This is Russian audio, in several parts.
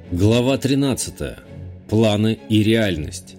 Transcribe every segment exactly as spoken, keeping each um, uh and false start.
Глава тринадцатая. Планы и реальность.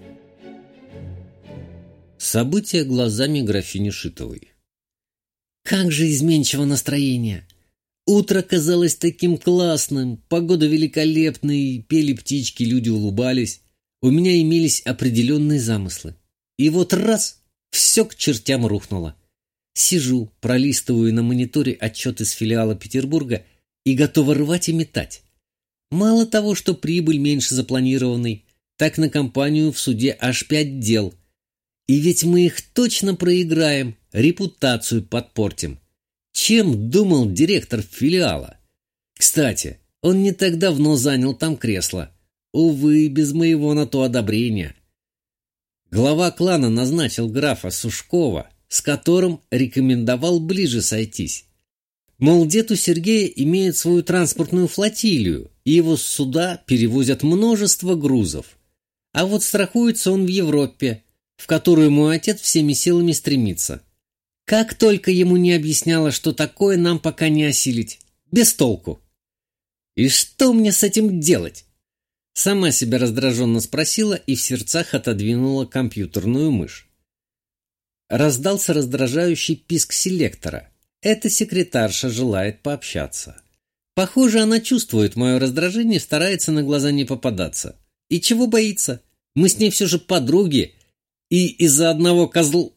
События глазами графини Шитовой. Как же изменчиво настроение! Утро казалось таким классным, погода великолепной, пели птички, люди улыбались. У меня имелись определенные замыслы. И вот раз — все к чертям рухнуло. Сижу, пролистываю на мониторе отчет из филиала Петербурга и готова рвать и метать. Мало того, что прибыль меньше запланированной, так на компанию в суде аж пять дел. И ведь мы их точно проиграем, репутацию подпортим. Чем думал директор филиала? Кстати, он не так давно занял там кресло. Увы, без моего на то одобрения. Глава клана назначил графа Сушкова, с которым рекомендовал ближе сойтись. Мол, дед у Сергея имеет свою транспортную флотилию, и его с суда перевозят множество грузов. А вот страхуется он в Европе, в которую мой отец всеми силами стремится. Как только ему не объясняла, что такое нам пока не осилить. Без толку. И что мне с этим делать? Сама себя раздраженно спросила и в сердцах отодвинула компьютерную мышь. Раздался раздражающий писк селектора. Эта секретарша желает пообщаться. Похоже, она чувствует мое раздражение и старается на глаза не попадаться. И чего боится? Мы с ней все же подруги. И из-за одного козл...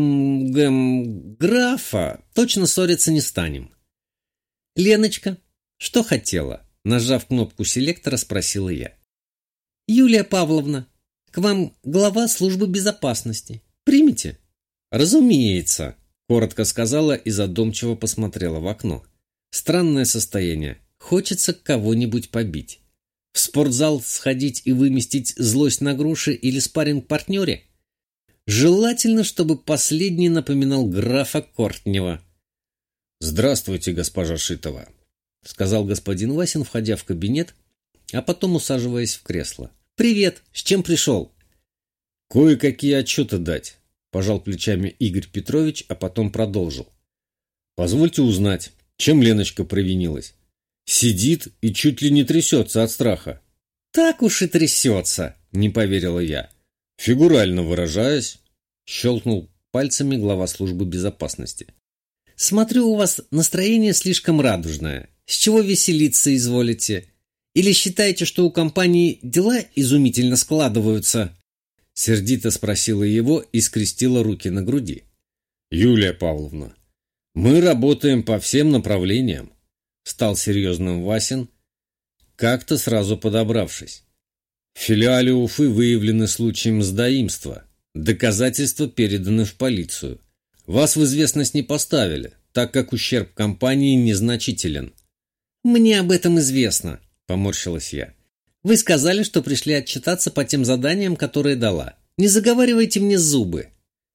Гэм... графа точно ссориться не станем. «Леночка, что хотела?» Нажав кнопку селектора, спросила я. «Юлия Павловна, к вам глава службы безопасности. Примите?» «Разумеется», — коротко сказала и задумчиво посмотрела в окно. Странное состояние. Хочется кого-нибудь побить. В спортзал сходить и выместить злость на груши или спарринг-партнере? Желательно, чтобы последний напоминал графа Кортнева. «Здравствуйте, госпожа Шитова», — сказал господин Васин, входя в кабинет, а потом усаживаясь в кресло. «Привет! С чем пришел?» «Кое-какие отчеты дать», — пожал плечами Игорь Петрович, а потом продолжил. «Позвольте узнать, чем Леночка провинилась? Сидит и чуть ли не трясется от страха». «Так уж и трясется», — не поверила я. «Фигурально выражаясь», — щелкнул пальцами глава службы безопасности. «Смотрю, у вас настроение слишком радужное. С чего веселиться изволите? Или считаете, что у компании дела изумительно складываются?» Сердито спросила его и скрестила руки на груди. «Юлия Павловна, мы работаем по всем направлениям», — стал серьезным Васин, как-то сразу подобравшись. «В филиале Уфы выявлены случаи мздоимства. Доказательства переданы в полицию. Вас в известность не поставили, так как ущерб компании незначителен». «Мне об этом известно», — поморщилась я. «Вы сказали, что пришли отчитаться по тем заданиям, которые дала. Не заговаривайте мне зубы».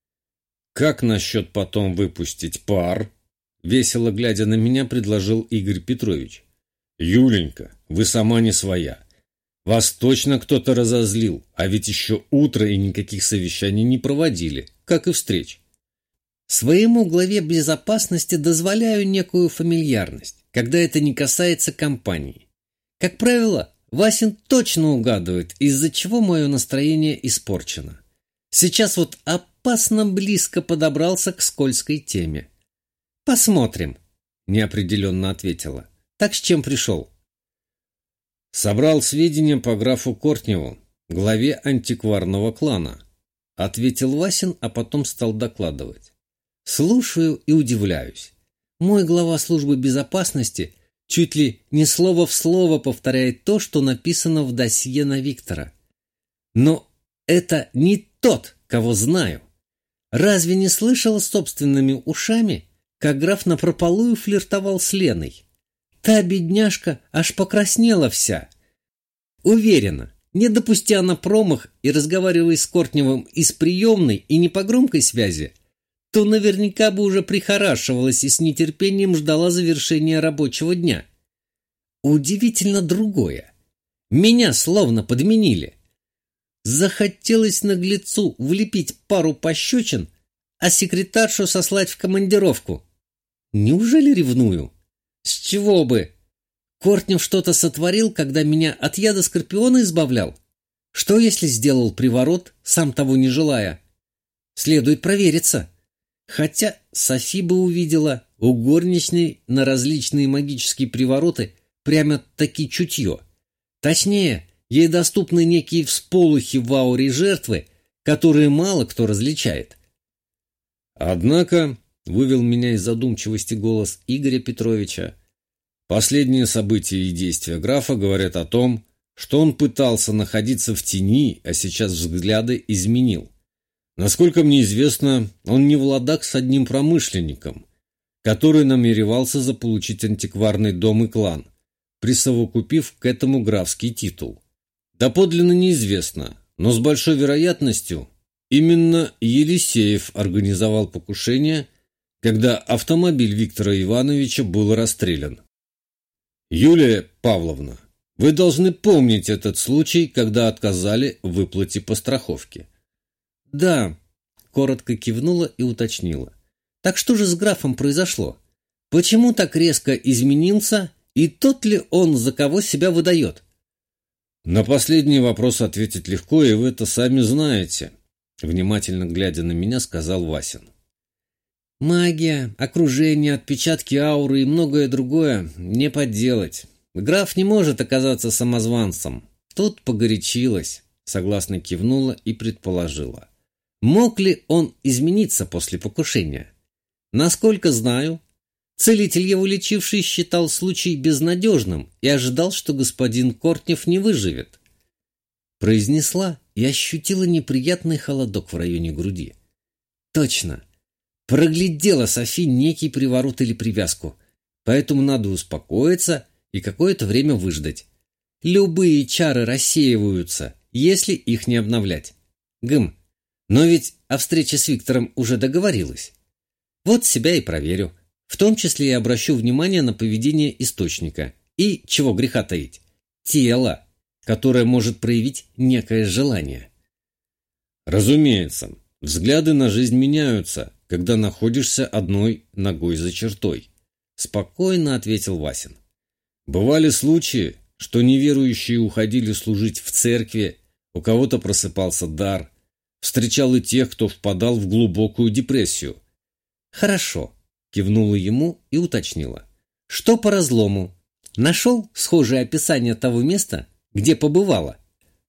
«Как насчет потом выпустить пар?» Весело глядя на меня, предложил Игорь Петрович. «Юленька, вы сама не своя. Вас точно кто-то разозлил, а ведь еще утро и никаких совещаний не проводили, как и встреч». «Своему главе безопасности дозволяю некую фамильярность, когда это не касается компании. Как правило, Васин точно угадывает, из-за чего мое настроение испорчено. Сейчас вот опасно близко подобрался к скользкой теме. «Посмотрим», — неопределенно ответила. «Так с чем пришел?» «Собрал сведения по графу Кортневу, главе антикварного клана», — ответил Васин, а потом стал докладывать. «Слушаю и удивляюсь. Мой глава службы безопасности чуть ли не слово в слово повторяет то, что написано в досье на Виктора. Но это не тот, кого знаю. Разве не слышала собственными ушами, как граф напропалую флиртовал с Леной? Та бедняжка аж покраснела вся. Уверена, не допусти она промах и разговаривая с Кортневым из приемной и не по громкой связи, то наверняка бы уже прихорашивалась и с нетерпением ждала завершения рабочего дня. Удивительно другое. Меня словно подменили. Захотелось наглецу влепить пару пощечин, а секретаршу сослать в командировку. Неужели ревную? С чего бы? Кортнев что-то сотворил, когда меня от яда скорпиона избавлял? Что, если сделал приворот, сам того не желая? Следует провериться. Хотя Софи бы увидела у горничной на различные магические привороты прямо-таки чутье. Точнее, ей доступны некие всполохи в ауре жертвы, которые мало кто различает. Однако, вывел меня из задумчивости голос Игоря Петровича, последние события и действия графа говорят о том, что он пытался находиться в тени, а сейчас взгляды изменил. Насколько мне известно, он не в ладах с одним промышленником, который намеревался заполучить антикварный дом и клан, присовокупив к этому графский титул. Доподлинно неизвестно, но с большой вероятностью именно Елисеев организовал покушение, когда автомобиль Виктора Ивановича был расстрелян. Юлия Павловна, вы должны помнить этот случай, когда отказали в выплате по страховке. Да, коротко кивнула и уточнила. Так что же с графом произошло? Почему так резко изменился, и тот ли он, за кого себя выдает? На последний вопрос ответить легко, и вы это сами знаете, внимательно глядя на меня, сказал Васин. Магия, окружение, отпечатки ауры и многое другое не подделать. Граф не может оказаться самозванцем. Тут погорячилась, согласно кивнула и предположила. Мог ли он измениться после покушения? Насколько знаю, целитель, его лечивший, считал случай безнадежным и ожидал, что господин Кортнев не выживет. Произнесла и ощутила неприятный холодок в районе груди. Точно. Проглядела Софи некий приворот или привязку, поэтому надо успокоиться и какое-то время выждать. Любые чары рассеиваются, если их не обновлять. Гм, но ведь о встрече с Виктором уже договорилась. Вот себя и проверю. В том числе и обращу внимание на поведение источника. И, чего греха таить, тело, которое может проявить некое желание. Разумеется, взгляды на жизнь меняются, когда находишься одной ногой за чертой, спокойно ответил Васин. Бывали случаи, что неверующие уходили служить в церкви, у кого-то просыпался дар, встречал и тех, кто впадал в глубокую депрессию. Хорошо, кивнула ему и уточнила. Что по разлому? Нашел схожее описание того места, где побывала?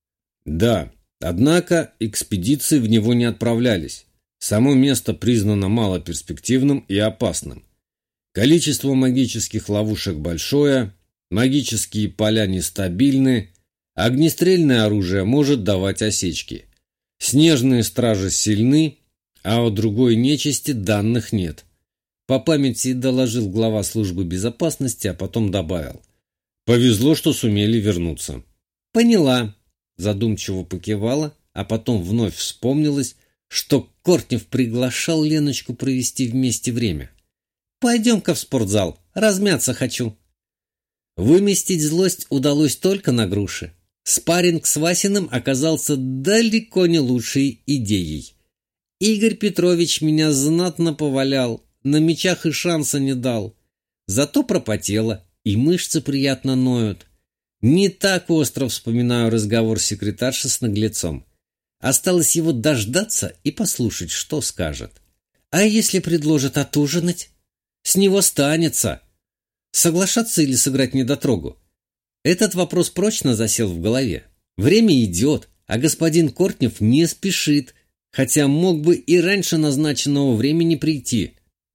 Да, однако экспедиции в него не отправлялись. Само место признано малоперспективным и опасным. Количество магических ловушек большое, магические поля нестабильны, огнестрельное оружие может давать осечки. Снежные стражи сильны, а о другой нечисти данных нет. По памяти доложил глава службы безопасности, а потом добавил. Повезло, что сумели вернуться. Поняла. Задумчиво покивала, а потом вновь вспомнилась, что Кортнев приглашал Леночку провести вместе время. Пойдем-ка в спортзал, размяться хочу. Выместить злость удалось только на груши. Спарринг с Васиным оказался далеко не лучшей идеей. Игорь Петрович меня знатно повалял, на мечах и шанса не дал. Зато пропотела, и мышцы приятно ноют. Не так остро вспоминаю разговор секретарши с наглецом. Осталось его дождаться и послушать, что скажет. А если предложит отужинать? С него станется. Соглашаться или сыграть недотрогу? Этот вопрос прочно засел в голове. Время идет, а господин Кортнев не спешит, хотя мог бы и раньше назначенного времени прийти.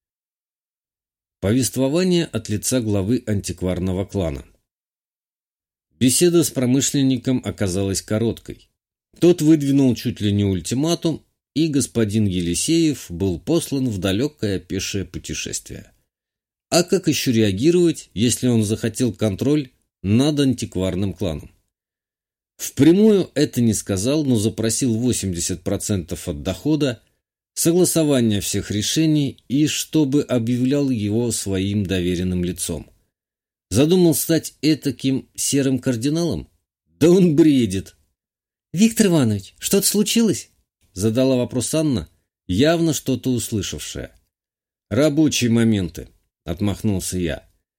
Повествование от лица главы антикварного клана. Беседа с промышленником оказалась короткой. Тот выдвинул чуть ли не ультиматум, и господин Елисеев был послан в далекое пешее путешествие. А как еще реагировать, если он захотел контроль над антикварным кланом? Впрямую это не сказал, но запросил восемьдесят процентов от дохода, согласование всех решений и чтобы объявлял его своим доверенным лицом. Задумал стать этаким серым кардиналом? Да он бредит. «Виктор Иванович, что-то случилось?» Задала вопрос Анна, явно что-то услышавшая. «Рабочие моменты», — отмахнулся я.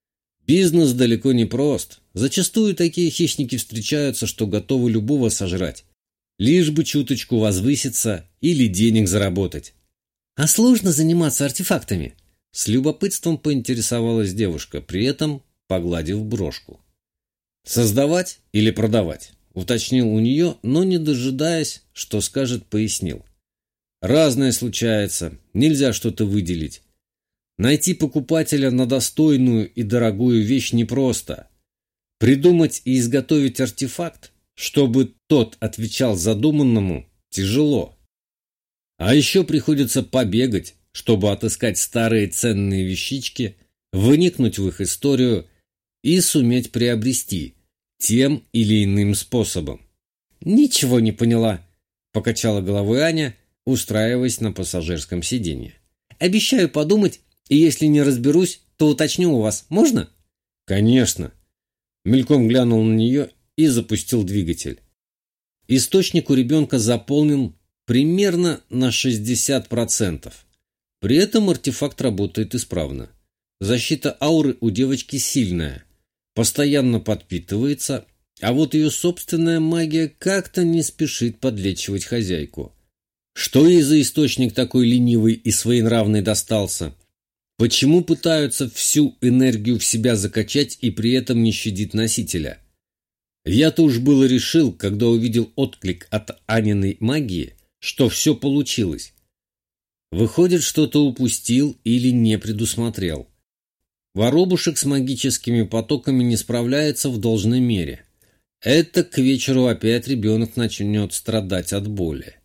Бизнес далеко не прост. Зачастую такие хищники встречаются, что готовы любого сожрать, лишь бы чуточку возвыситься или денег заработать. «А сложно заниматься артефактами?» С любопытством поинтересовалась девушка, при этом погладив брошку. «Создавать или продавать?» — уточнил у нее, но, не дожидаясь, что скажет, пояснил. «Разное случается, нельзя что-то выделить. Найти покупателя на достойную и дорогую вещь непросто. Придумать и изготовить артефакт, чтобы тот отвечал задуманному, тяжело. А еще приходится побегать, чтобы отыскать старые ценные вещички, вникнуть в их историю и суметь приобрести тем или иным способом». «Ничего не поняла», — покачала головой Аня, устраиваясь на пассажирском сиденье. «Обещаю подумать, и если не разберусь, то уточню у вас. Можно?» «Конечно». Мельком глянул на нее и запустил двигатель. Источник у ребенка заполнен примерно на шестьдесят процентов. При этом артефакт работает исправно. Защита ауры у девочки сильная, постоянно подпитывается, а вот ее собственная магия как-то не спешит подлечивать хозяйку. Что ей за источник такой ленивый и своенравный достался? Почему пытаются всю энергию в себя закачать и при этом не щадить носителя? Я-то уж было решил, когда увидел отклик от Аниной магии, что все получилось. Выходит, что-то упустил или не предусмотрел. Воробушек с магическими потоками не справляется в должной мере. Это к вечеру опять ребенок начнет страдать от боли.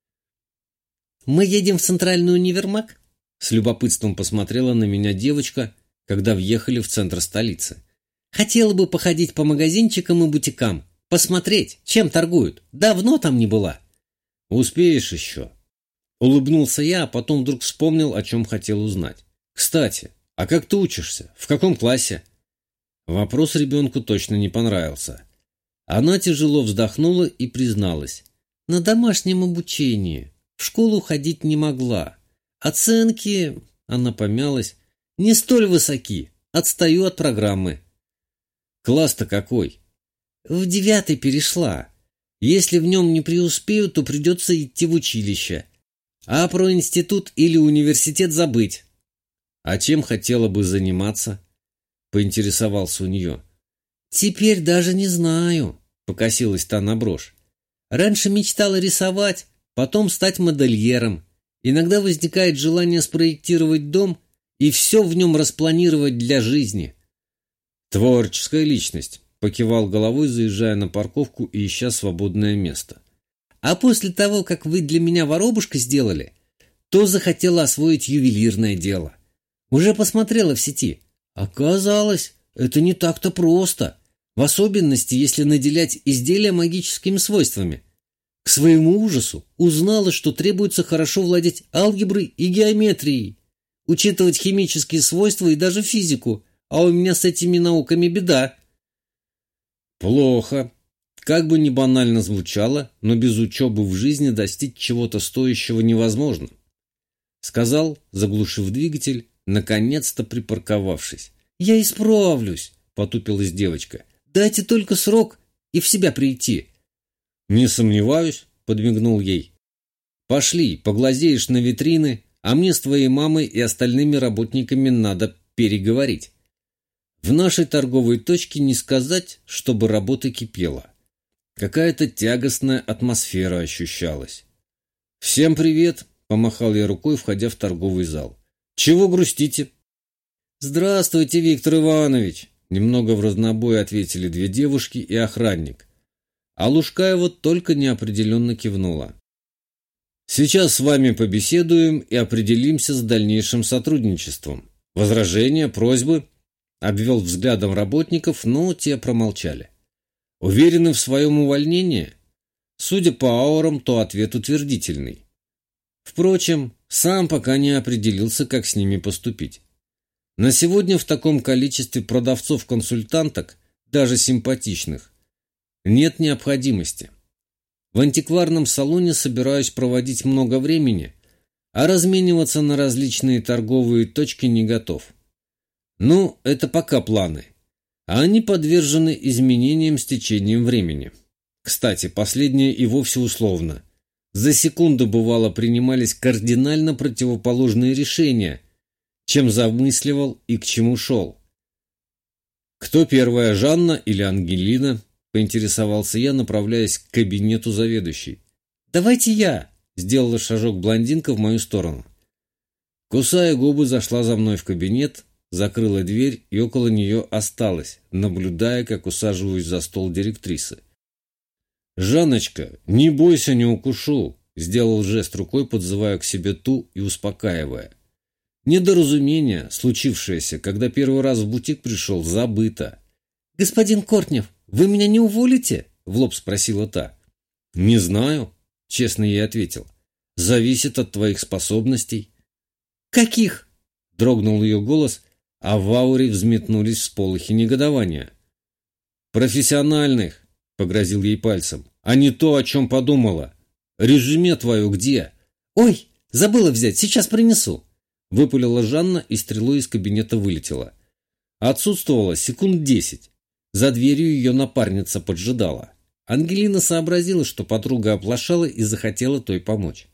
«Мы едем в центральный универмаг?» С любопытством посмотрела на меня девочка, когда въехали в центр столицы. «Хотела бы походить по магазинчикам и бутикам, посмотреть, чем торгуют. Давно там не была». «Успеешь еще?» Улыбнулся я, а потом вдруг вспомнил, о чем хотел узнать. «Кстати, а как ты учишься? В каком классе?» Вопрос ребенку точно не понравился. Она тяжело вздохнула и призналась. «На домашнем обучении. В школу ходить не могла. Оценки, она помялась, не столь высоки. Отстаю от программы». «Класс-то какой?» «В девятый перешла. Если в нем не преуспею, то придется идти в училище. А про институт или университет забыть». «А чем хотела бы заниматься?» — поинтересовался у нее. «Теперь даже не знаю», — покосилась та на брошь. «Раньше мечтала рисовать, потом стать модельером. Иногда возникает желание спроектировать дом и все в нем распланировать для жизни». «Творческая личность», — покивал головой, заезжая на парковку и ища свободное место. «А после того, как вы для меня воробушка сделали, то захотела освоить ювелирное дело. Уже посмотрела в сети. Оказалось, это не так-то просто, в особенности, если наделять изделия магическими свойствами. К своему ужасу узнала, что требуется хорошо владеть алгеброй и геометрией, учитывать химические свойства и даже физику, а у меня с этими науками беда». «Плохо. Как бы ни банально звучало, но без учебы в жизни достичь чего-то стоящего невозможно», — сказал, заглушив двигатель, наконец-то припарковавшись. «Я исправлюсь», — потупилась девочка. «Дайте только срок и в себя прийти». «Не сомневаюсь», — подмигнул ей. «Пошли, поглазеешь на витрины, а мне с твоей мамой и остальными работниками надо переговорить. В нашей торговой точке не сказать, чтобы работа кипела. Какая-то тягостная атмосфера ощущалась». «Всем привет», — помахал я рукой, входя в торговый зал. «Чего грустите?» «Здравствуйте, Виктор Иванович», — немного в разнобой ответили две девушки и охранник. А Лужкаева только неопределенно кивнула. «Сейчас с вами побеседуем и определимся с дальнейшим сотрудничеством. Возражения, просьбы?» Обвел взглядом работников, но те промолчали. «Уверены в своем увольнении?» Судя по аурам, то ответ утвердительный. Впрочем, сам пока не определился, как с ними поступить. На сегодня в таком количестве продавцов-консультанток, даже симпатичных, нет необходимости. В антикварном салоне собираюсь проводить много времени, а размениваться на различные торговые точки не готов. Ну, это пока планы. А они подвержены изменениям с течением времени. Кстати, последнее и вовсе условно. За секунду, бывало, принимались кардинально противоположные решения, чем замысливал и к чему шел. «Кто первая, Жанна или Ангелина?» – поинтересовался я, направляясь к кабинету заведующей. «Давайте я!» – сделала шажок блондинка в мою сторону. Кусая губы, зашла за мной в кабинет, закрыла дверь и около нее осталась, наблюдая, как усаживаюсь за стол директрисы. «Жанночка, не бойся, не укушу!» – сделал жест рукой, подзывая к себе ту и успокаивая. Недоразумение, случившееся, когда первый раз в бутик пришел, забыто. «Господин Кортнев, вы меня не уволите?» – в лоб спросила та. «Не знаю», – честно ей ответил. «Зависит от твоих способностей». «Каких?» – дрогнул ее голос, а в ауре взметнулись всполохи негодования. «Профессиональных», – погрозил ей пальцем, – «а не то, о чем подумала. Резюме твое где?» «Ой, забыла взять, сейчас принесу». Выпалила Жанна и стрелой из кабинета вылетела. Отсутствовала секунд десять. За дверью ее напарница поджидала. Ангелина сообразила, что подруга оплошала и захотела той помочь.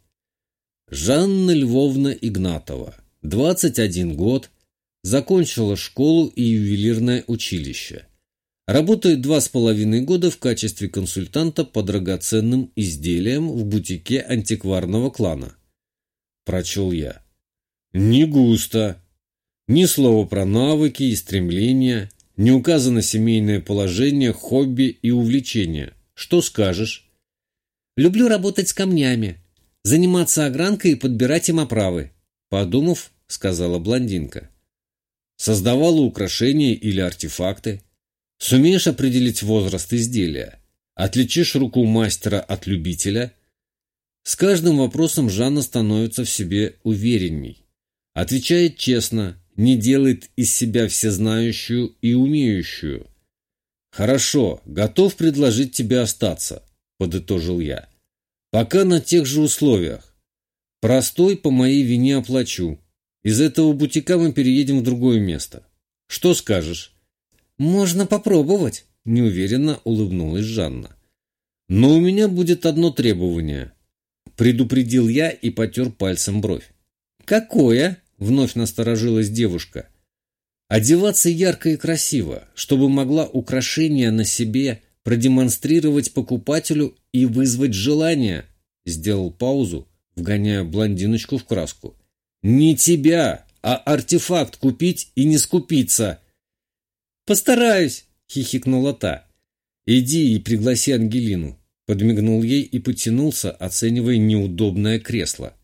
Жанна Львовна Игнатова, двадцать один год, закончила школу и ювелирное училище. Работает два с половиной года в качестве консультанта по драгоценным изделиям в бутике антикварного клана. Прочел я. Не густо. Ни слова про навыки и стремления, не указано семейное положение, хобби и увлечения. Что скажешь? Люблю работать с камнями, заниматься огранкой и подбирать им оправы. Подумав, сказала блондинка. Создавала украшения или артефакты. Сумеешь определить возраст изделия? Отличишь руку мастера от любителя? С каждым вопросом Жанна становится в себе уверенней. Отвечает честно, не делает из себя всезнающую и умеющую. «Хорошо, готов предложить тебе остаться», – подытожил я. «Пока на тех же условиях. Простой по моей вине оплачу. Из этого бутика мы переедем в другое место. Что скажешь?» «Можно попробовать», – неуверенно улыбнулась Жанна. «Но у меня будет одно требование», – предупредил я и потер пальцем бровь. «Какое?» – вновь насторожилась девушка. «Одеваться ярко и красиво, чтобы могла украшения на себе продемонстрировать покупателю и вызвать желание», – сделал паузу, вгоняя блондиночку в краску. «Не тебя, а артефакт купить и не скупиться». «Постараюсь», – хихикнула та. «Иди и пригласи Ангелину», – подмигнул ей и потянулся, оценивая неудобное кресло.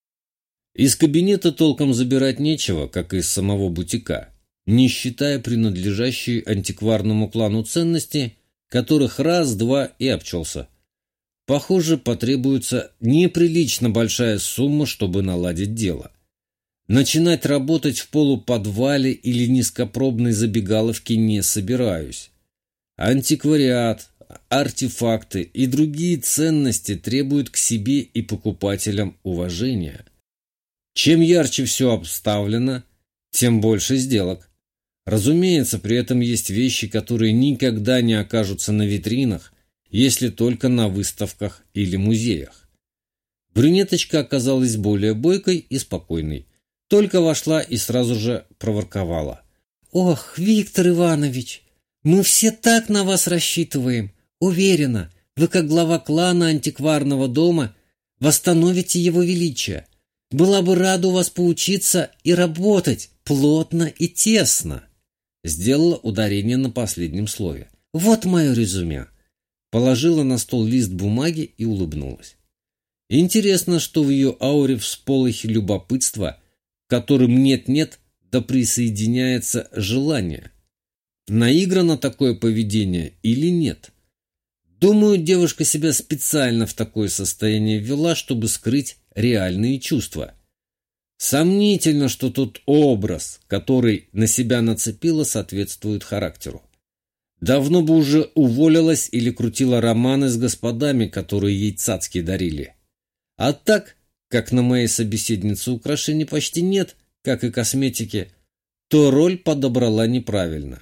Из кабинета толком забирать нечего, как и из самого бутика, не считая принадлежащие антикварному клану ценности, которых раз-два и обчелся. Похоже, потребуется неприлично большая сумма, чтобы наладить дело. Начинать работать в полуподвале или низкопробной забегаловке не собираюсь. Антиквариат, артефакты и другие ценности требуют к себе и покупателям уважения. Чем ярче все обставлено, тем больше сделок. Разумеется, при этом есть вещи, которые никогда не окажутся на витринах, если только на выставках или музеях. Брюнеточка оказалась более бойкой и спокойной. Только вошла и сразу же проворковала. «Ох, Виктор Иванович, мы все так на вас рассчитываем. Уверена, вы, как глава клана антикварного дома, восстановите его величие. Была бы рада у вас поучиться и работать плотно и тесно». Сделала ударение на последнем слове. «Вот мое резюме». Положила на стол лист бумаги и улыбнулась. Интересно, что в ее ауре всполохи любопытства, которым нет-нет, да присоединяется желание. Наиграно такое поведение или нет? Думаю, девушка себя специально в такое состояние ввела, чтобы скрыть реальные чувства. Сомнительно, что тот образ, который на себя нацепила, соответствует характеру. Давно бы уже уволилась или крутила романы с господами, которые ей цацки дарили. А так, как на моей собеседнице украшений почти нет, как и косметики, то роль подобрала неправильно.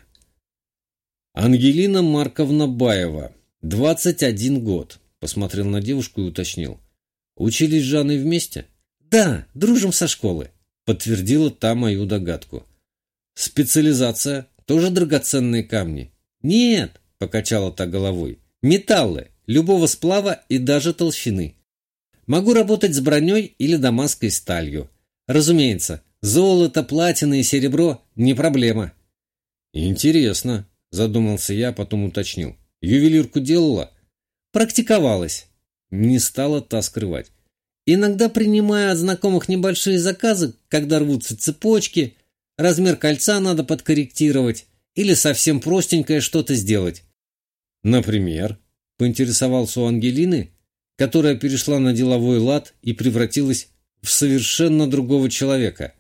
Ангелина Марковна Баева, двадцать один год, посмотрел на девушку и уточнил. Учились с Жанной вместе? Да, дружим со школы, подтвердила та мою догадку. Специализация? Тоже драгоценные камни? Нет, покачала та головой. Металлы, любого сплава и даже толщины. Могу работать с броней или дамасской сталью. Разумеется, золото, платина и серебро не проблема. Интересно, задумался я, потом уточнил. Ювелирку делала? Практиковалась. Не стала та скрывать. Иногда принимаю от знакомых небольшие заказы, когда рвутся цепочки, размер кольца надо подкорректировать или совсем простенькое что-то сделать. Например, поинтересовался у Ангелины, которая перешла на деловой лад и превратилась в совершенно другого человека.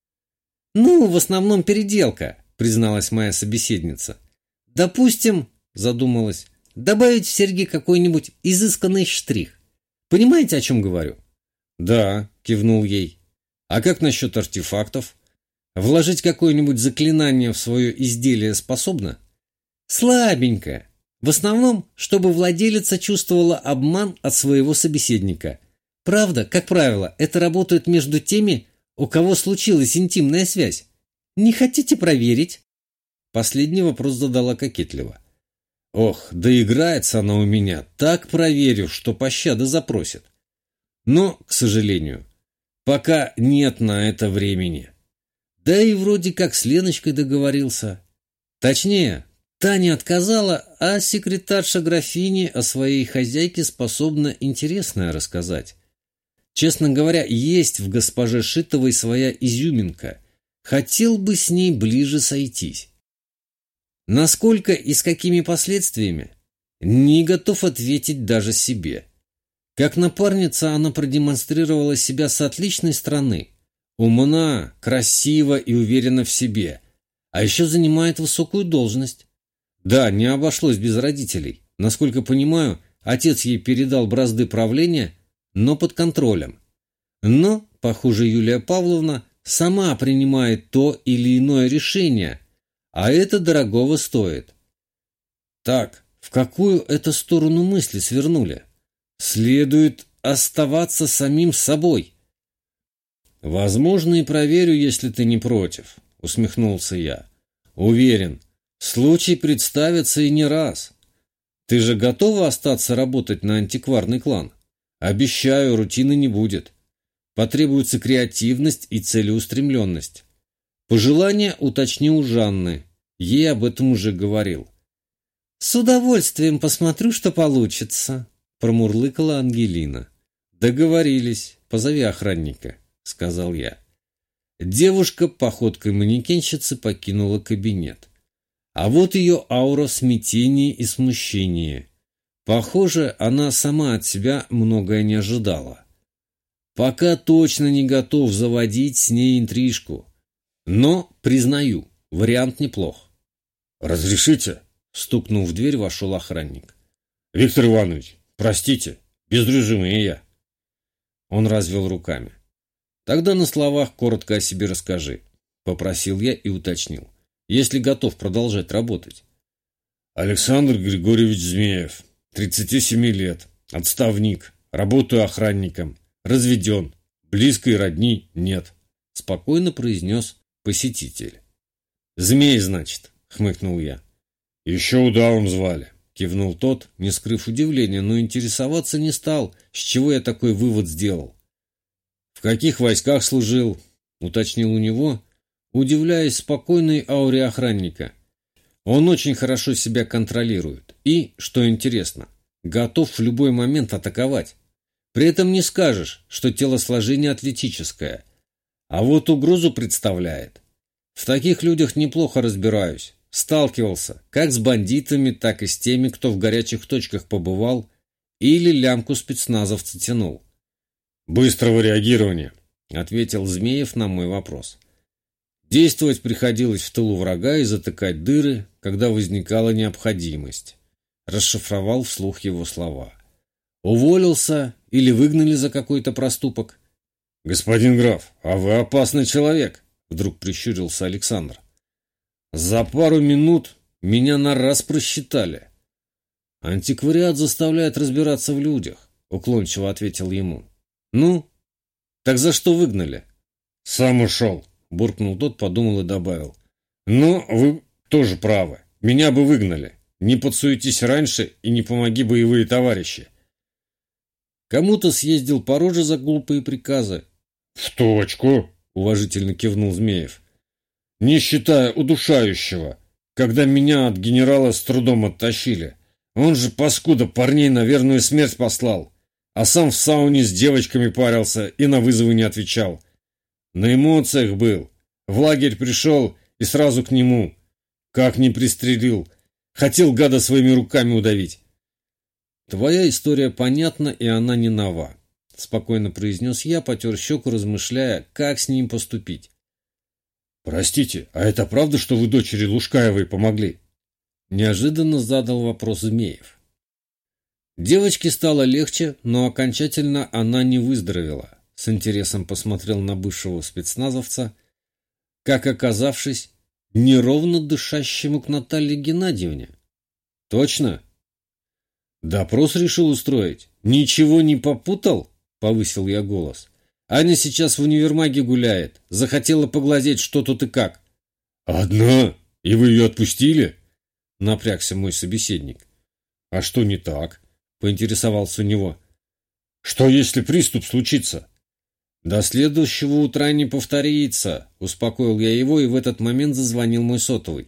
«Ну, в основном переделка», — призналась моя собеседница. «Допустим, — задумалась, — добавить в серьги какой-нибудь изысканный штрих. Понимаете, о чем говорю?» «Да», — кивнул ей. «А как насчет артефактов? Вложить какое-нибудь заклинание в свое изделие способно?» «Слабенько. В основном, чтобы владелица чувствовала обман от своего собеседника. Правда, как правило, это работает между теми, у кого случилась интимная связь. Не хотите проверить?» Последний вопрос задала кокетливо. «Ох, да играется она у меня, так проверю, что пощады запросит. Но, к сожалению, пока нет на это времени. Да и вроде как с Леночкой договорился. Точнее, та не отказала, а секретарша графини о своей хозяйке способна интересное рассказать. Честно говоря, есть в госпоже Шитовой своя изюминка. Хотел бы с ней ближе сойтись. Насколько и с какими последствиями? Не готов ответить даже себе. Как напарница она продемонстрировала себя с отличной стороны. Умна, красива и уверена в себе. А еще занимает высокую должность. Да, не обошлось без родителей. Насколько понимаю, отец ей передал бразды правления, но под контролем. Но, похоже, Юлия Павловна сама принимает то или иное решение, а это дорогого стоит. Так, в какую это сторону мысли свернули? Следует оставаться самим собой. Возможно, и проверю, если ты не против, усмехнулся я. Уверен, случай представится и не раз. Ты же готова остаться работать на антикварный клан? Обещаю, рутины не будет. Потребуется креативность и целеустремленность. Пожелания уточни у Жанны. Ей об этом уже говорил. «С удовольствием посмотрю, что получится», — промурлыкала Ангелина. «Договорились. Позови охранника», — сказал я. Девушка походкой манекенщицы покинула кабинет. А вот ее аура в смятении и смущении. Похоже, она сама от себя многое не ожидала. Пока точно не готов заводить с ней интрижку. Но, признаю, вариант неплох. «Разрешите?» — стукнув в дверь, вошел охранник. «Виктор Иванович, простите, без режима и я». Он развел руками. «Тогда на словах коротко о себе расскажи», — попросил я и уточнил, если готов продолжать работать. «Александр Григорьевич Змеев, тридцати семи лет, отставник, работаю охранником, разведен, близкой родни нет», — спокойно произнес посетитель. «Змей, значит», — хмыкнул я. «Еще удавом звали», — кивнул тот, не скрыв удивления, но интересоваться не стал, с чего я такой вывод сделал. «В каких войсках служил?» — уточнил у него, удивляясь спокойной ауре охранника. Он очень хорошо себя контролирует и, что интересно, готов в любой момент атаковать. При этом не скажешь, что телосложение атлетическое, а вот угрозу представляет. В таких людях неплохо разбираюсь. Сталкивался как с бандитами, так и с теми, кто в горячих точках побывал или лямку спецназовца тянул. «Быстрого реагирования», — ответил Змеев на мой вопрос. Действовать приходилось в тылу врага и затыкать дыры, когда возникала необходимость. Расшифровал вслух его слова. «Уволился или выгнали за какой-то проступок?» «Господин граф, а вы опасный человек», Вдруг прищурился Александр. За пару минут меня на раз просчитали. Антиквариат заставляет разбираться в людях, уклончиво ответил ему. Ну, так за что выгнали? Сам ушел, буркнул тот, подумал и добавил. Но вы тоже правы. Меня бы выгнали. Не подсуетись раньше и не помоги боевые товарищи. Кому-то съездил по роже за глупые приказы. В точку, уважительно кивнул Змеев. Не считая удушающего, когда меня от генерала с трудом оттащили. Он же, паскуда, парней на верную смерть послал, а сам в сауне с девочками парился и на вызовы не отвечал. На эмоциях был. В лагерь пришел и сразу к нему. Как не пристрелил. Хотел гада своими руками удавить. Твоя история понятна, и она не нова, спокойно произнес я, потер щеку, размышляя, как с ним поступить. Простите, а это правда, что вы дочери Лушкаевой помогли? Неожиданно задал вопрос Змеев. Девочке стало легче, но окончательно она не выздоровела. С интересом посмотрел на бывшего спецназовца, как оказавшись неровно дышащему к Наталье Геннадьевне. Точно? Допрос решил устроить. Ничего не попутал? Повысил я голос. Аня сейчас в универмаге гуляет. Захотела поглазеть, что тут и как. Одна? И вы ее отпустили? Напрягся мой собеседник. А что не так? Поинтересовался у него. Что, если приступ случится? До следующего утра не повторится, успокоил я его, и в этот момент зазвонил мой сотовый.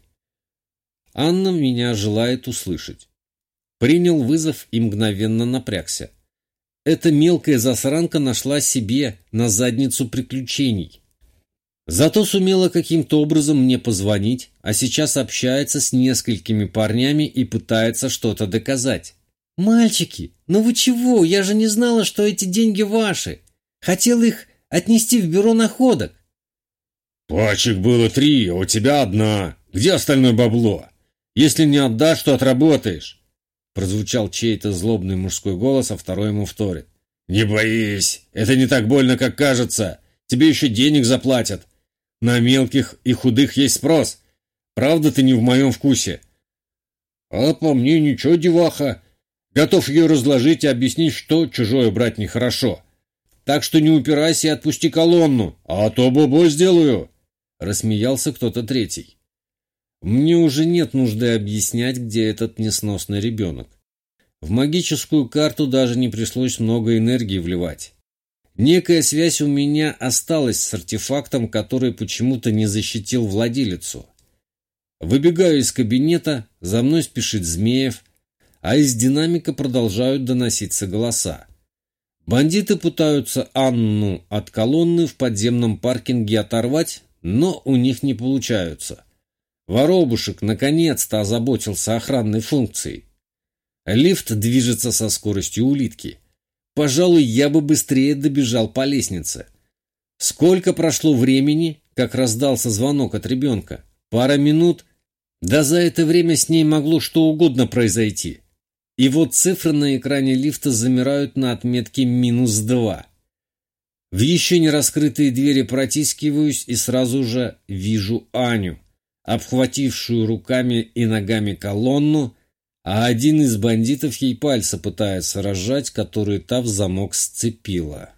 Анна меня желает услышать. Принял вызов и мгновенно напрягся. Эта мелкая засранка нашла себе на задницу приключений. Зато сумела каким-то образом мне позвонить, а сейчас общается с несколькими парнями и пытается что-то доказать. «Мальчики, ну вы чего? Я же не знала, что эти деньги ваши. Хотел их отнести в бюро находок». «Пачек было три, а у тебя одна. Где остальное бабло? Если не отдашь, то отработаешь». Прозвучал чей-то злобный мужской голос, а второй ему вторит. «Не боись, это не так больно, как кажется. Тебе еще денег заплатят. На мелких и худых есть спрос. Правда, ты не в моем вкусе?» «А по мне ничего, деваха. Готов ее разложить и объяснить, что чужое брать нехорошо. Так что не упирайся и отпусти колонну, а то бобо сделаю!» Рассмеялся кто-то третий. Мне уже нет нужды объяснять, где этот несносный ребенок. В магическую карту даже не пришлось много энергии вливать. Некая связь у меня осталась с артефактом, который почему-то не защитил владелицу. Выбегаю из кабинета, за мной спешит Змеев, а из динамика продолжают доноситься голоса. Бандиты пытаются Анну от колонны в подземном паркинге оторвать, но у них не получается. Воробушек наконец-то озаботился охранной функцией. Лифт движется со скоростью улитки. Пожалуй, я бы быстрее добежал по лестнице. Сколько прошло времени, как раздался звонок от ребенка? Пара минут? Да за это время с ней могло что угодно произойти. И вот цифры на экране лифта замирают на отметке минус два. В еще не раскрытые двери протискиваюсь и сразу же вижу Аню, обхватившую руками и ногами колонну, а один из бандитов ей пальцы пытается разжать, который та в замок сцепила.